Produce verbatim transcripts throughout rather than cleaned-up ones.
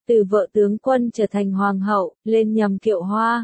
từ vợ tướng quân trở thành hoàng hậu, lên nhầm kiệu hoa.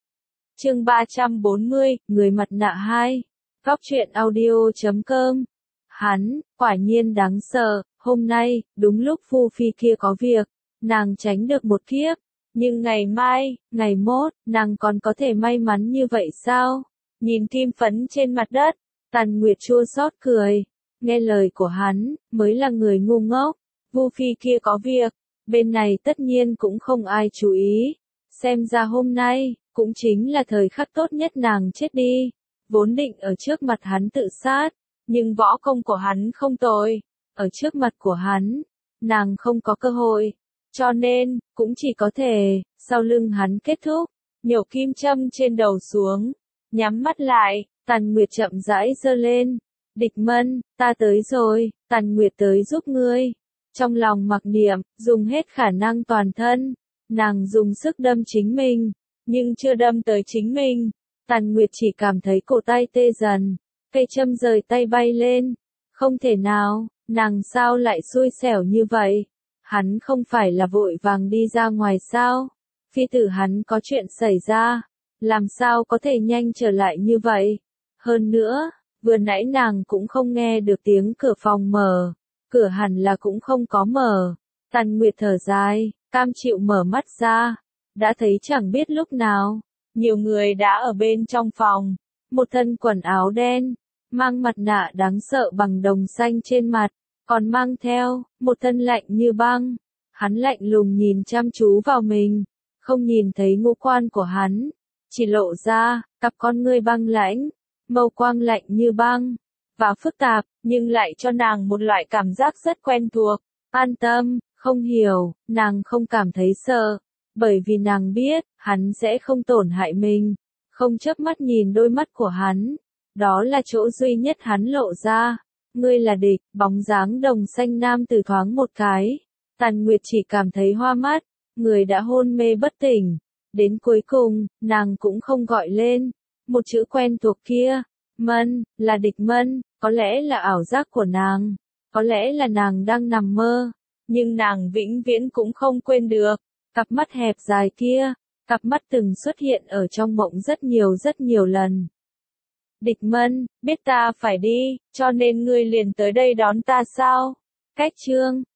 Chương ba trăm bốn mươi, Người mặt nạ hai. Góc truyện audio chấm com. Hắn, quả nhiên đáng sợ, hôm nay, đúng lúc Phu Phi kia có việc, nàng tránh được một kiếp. Nhưng ngày mai, ngày mốt, nàng còn có thể may mắn như vậy sao? Nhìn kim phấn trên mặt đất, Tần Nguyệt chua xót cười. Nghe lời của hắn, mới là người ngu ngốc. Vu Phi kia có việc, bên này tất nhiên cũng không ai chú ý. Xem ra hôm nay, cũng chính là thời khắc tốt nhất nàng chết đi. Vốn định ở trước mặt hắn tự sát, nhưng võ công của hắn không tồi. Ở trước mặt của hắn, nàng không có cơ hội. Cho nên, cũng chỉ có thể, sau lưng hắn kết thúc, nhổ kim châm trên đầu xuống, nhắm mắt lại, Tần Nguyệt chậm rãi giơ lên. Địch Mân, ta tới rồi, Tần Nguyệt tới giúp ngươi. Trong lòng mặc niệm, dùng hết khả năng toàn thân, nàng dùng sức đâm chính mình, nhưng chưa đâm tới chính mình. Tần Nguyệt chỉ cảm thấy cổ tay tê dần, cây châm rời tay bay lên. Không thể nào, nàng sao lại xui xẻo như vậy? Hắn không phải là vội vàng đi ra ngoài sao? Phi tử hắn có chuyện xảy ra, làm sao có thể nhanh trở lại như vậy? Hơn nữa, vừa nãy nàng cũng không nghe được tiếng cửa phòng mở, cửa hẳn là cũng không có mở. Tần Nguyệt thở dài, cam chịu mở mắt ra, đã thấy chẳng biết lúc nào, nhiều người đã ở bên trong phòng, một thân quần áo đen, mang mặt nạ đáng sợ bằng đồng xanh trên mặt, còn mang theo một thân lạnh như băng. Hắn lạnh lùng nhìn chăm chú vào mình, không nhìn thấy ngũ quan của hắn, chỉ lộ ra cặp con ngươi băng lãnh, màu quang lạnh như băng và phức tạp, nhưng lại cho nàng một loại cảm giác rất quen thuộc, an tâm, không hiểu, nàng không cảm thấy sợ, bởi vì nàng biết hắn sẽ không tổn hại mình. Không chớp mắt nhìn đôi mắt của hắn, đó là chỗ duy nhất hắn lộ ra. Ngươi là địch, bóng dáng đồng xanh nam tử thoáng một cái. Tần Nguyệt chỉ cảm thấy hoa mắt, người đã hôn mê bất tỉnh. Đến cuối cùng, nàng cũng không gọi lên. Một chữ quen thuộc kia, Mân, là địch Mân, có lẽ là ảo giác của nàng. Có lẽ là nàng đang nằm mơ. Nhưng nàng vĩnh viễn cũng không quên được. Cặp mắt hẹp dài kia, cặp mắt từng xuất hiện ở trong mộng rất nhiều rất nhiều lần. Địch Mân, biết ta phải đi, cho nên ngươi liền tới đây đón ta sao? Cách chương